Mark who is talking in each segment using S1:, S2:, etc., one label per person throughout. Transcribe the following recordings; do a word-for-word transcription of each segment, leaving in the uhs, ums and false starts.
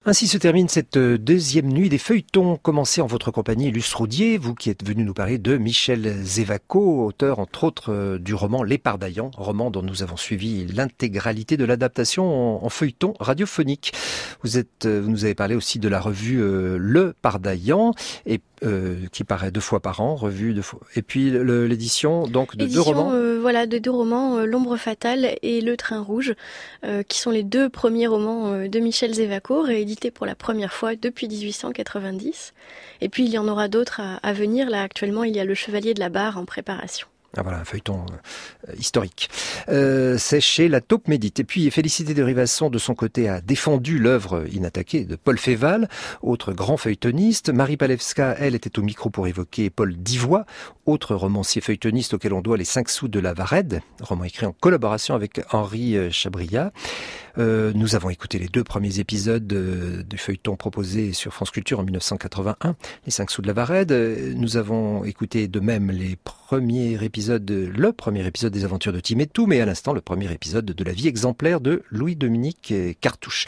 S1: Ainsi se termine cette deuxième nuit des feuilletons commencés en votre compagnie, Luce Roudier, vous qui êtes venu nous parler de Michel Zévaco, auteur entre autres du roman Les Pardaillans, roman dont nous avons suivi l'intégralité de l'adaptation en feuilleton radiophonique. Vous êtes, vous nous avez parlé aussi de la revue euh, Le Pardaillan, et euh, qui paraît deux fois par an, revue deux fois, et puis le, l'édition donc de
S2: Édition,
S1: deux romans.
S2: Euh, voilà, de deux romans, euh, L'Ombre Fatale et Le Train Rouge, euh, qui sont les deux premiers romans euh, de Michel Zévaco, réédités pour la première fois depuis dix-huit cent quatre-vingt-dix. Et puis il y en aura d'autres à, à venir. Là, actuellement, il y a Le Chevalier de la Barre en préparation.
S1: Ah voilà, un feuilleton euh, historique. Euh, c'est chez La Taupe Médite. Et puis Félicité de Rivasson, de son côté, a défendu l'œuvre inattaquée de Paul Féval, autre grand feuilletoniste. Marie Palevska, elle, était au micro pour évoquer Paul Divoye, autre romancier feuilletoniste auquel on doit Les Cinq Sous de la Varède, roman écrit en collaboration avec Henri Chabriat. Euh, nous avons écouté les deux premiers épisodes de, du feuilleton proposé sur France Culture en dix-neuf cent quatre-vingt-un, Les Cinq Sous de la Varède. Nous avons écouté de même les premiers épisodes, le premier épisode des Aventures de Tim et Tout, mais à l'instant le premier épisode de La Vie exemplaire de Louis-Dominique Cartouche.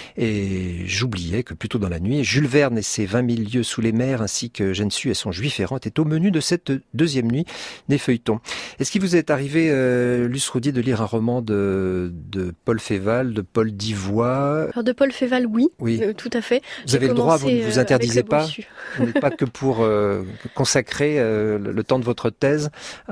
S1: Et j'oubliais que plus tôt dans la nuit, Jules Verne et ses vingt mille lieues sous les mers, ainsi que Jeanne Sue et son Juif errant, étaient au menu de cette deuxième nuit des feuilletons. Est-ce qu'il vous est arrivé, euh, Luce Roudier, de lire un roman de, de Paul Féval, de Paul Divoye?
S2: Alors de Paul Féval, oui, oui. Euh, tout à fait.
S1: Vous J'ai avez le droit, vous ne vous interdisez pas. Vous n'êtes pas que pour euh, consacrer euh, le temps de votre thèse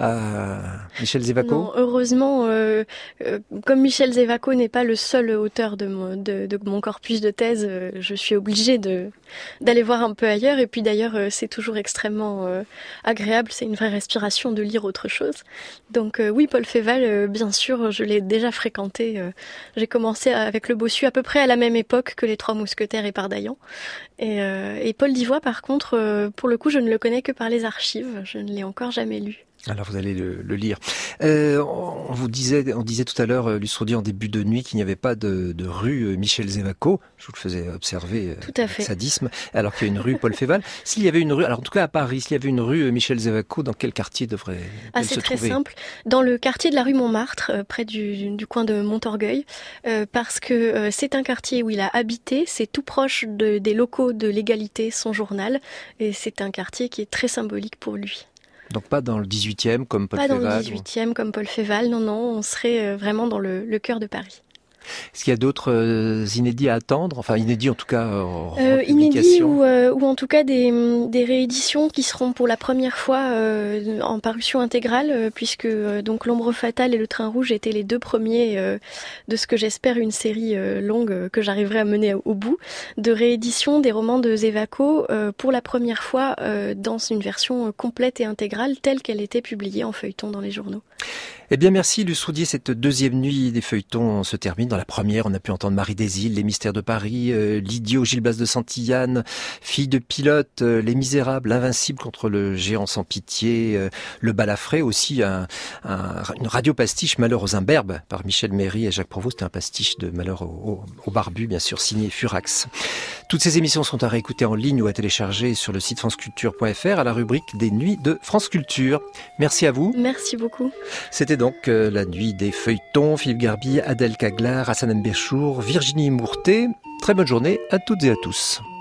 S1: à Michel Zévaco?
S2: Non, heureusement, euh, euh, comme Michel Zévaco n'est pas le seul auteur de mon, de, de mon corpus de thèse, euh, je suis obligée de, d'aller voir un peu ailleurs. Et puis d'ailleurs, euh, c'est toujours extrêmement euh, agréable, c'est une vraie respiration de lire autre chose. Donc euh, oui, Paul Féval, euh, bien sûr, je l'ai déjà fréquenté. Euh, j'ai commencé avec Le Bossu à peu près à la même époque que Les Trois Mousquetaires et Pardaillan. Et, euh, et Paul Divoye, par contre, euh, pour le coup, je ne le connais que par les archives. Je ne l'ai encore jamais lu.
S1: Alors vous allez le, le lire. Euh, on vous disait, on disait tout à l'heure, Luce Roudier, en début de nuit, qu'il n'y avait pas de, de rue Michel Zévaco. Je vous le faisais observer.
S2: Tout à fait.
S1: Avec sadisme. Alors qu'il y a une rue Paul Féval. S'il y avait une rue, alors en tout cas à Paris, s'il y avait une rue Michel Zévaco, dans quel quartier devrait-elle
S2: ah,
S1: se trouver?
S2: C'est très simple. Dans le quartier de la rue Montmartre, euh, près du, du coin de Montorgueil, euh, parce que euh, c'est un quartier où il a habité. C'est tout proche de, des locaux de l'Égalité, son journal, et c'est un quartier qui est très symbolique pour lui.
S1: Donc pas dans le dix-huitième comme Paul Féval?
S2: Pas dans le dix-huitième ou... comme Paul Féval, non, non, on serait vraiment dans le, le cœur de Paris.
S1: Est-ce qu'il y a d'autres euh, inédits à attendre? Enfin, inédits en tout cas en
S2: euh, Inédits ou, euh, ou en tout cas des, des rééditions qui seront pour la première fois euh, en parution intégrale, euh, puisque euh, donc L'Ombre Fatale et Le Train Rouge étaient les deux premiers euh, de ce que j'espère une série euh, longue euh, que j'arriverai à mener au bout, de réédition des romans de Zévaco euh, pour la première fois euh, dans une version complète et intégrale telle qu'elle était publiée en feuilleton dans les journaux.
S1: Eh bien merci Luce Roudier, cette deuxième nuit des feuilletons se termine. Dans la première, on a pu entendre Marie des Îles, Les Mystères de Paris, euh, L'idiot, Gilles Blas de Santillane, Fille de pilote, euh, Les Misérables, L'Invincible contre le géant sans pitié, euh, Le Balafré, aussi un, un, une radio-pastiche Malheur aux imberbes par Michel Méry et Jacques Provost. C'était un pastiche de Malheur au, au, au barbu, bien sûr, signé Furax. Toutes ces émissions sont à réécouter en ligne ou à télécharger sur le site franceculture point f r à la rubrique des nuits de France Culture. Merci à vous.
S2: Merci beaucoup.
S1: C'était donc euh, la nuit des feuilletons. Philippe Garbi, Adèle Caglar, Hassan Mbéchour, Virginie Mourtet. Très bonne journée à toutes et à tous.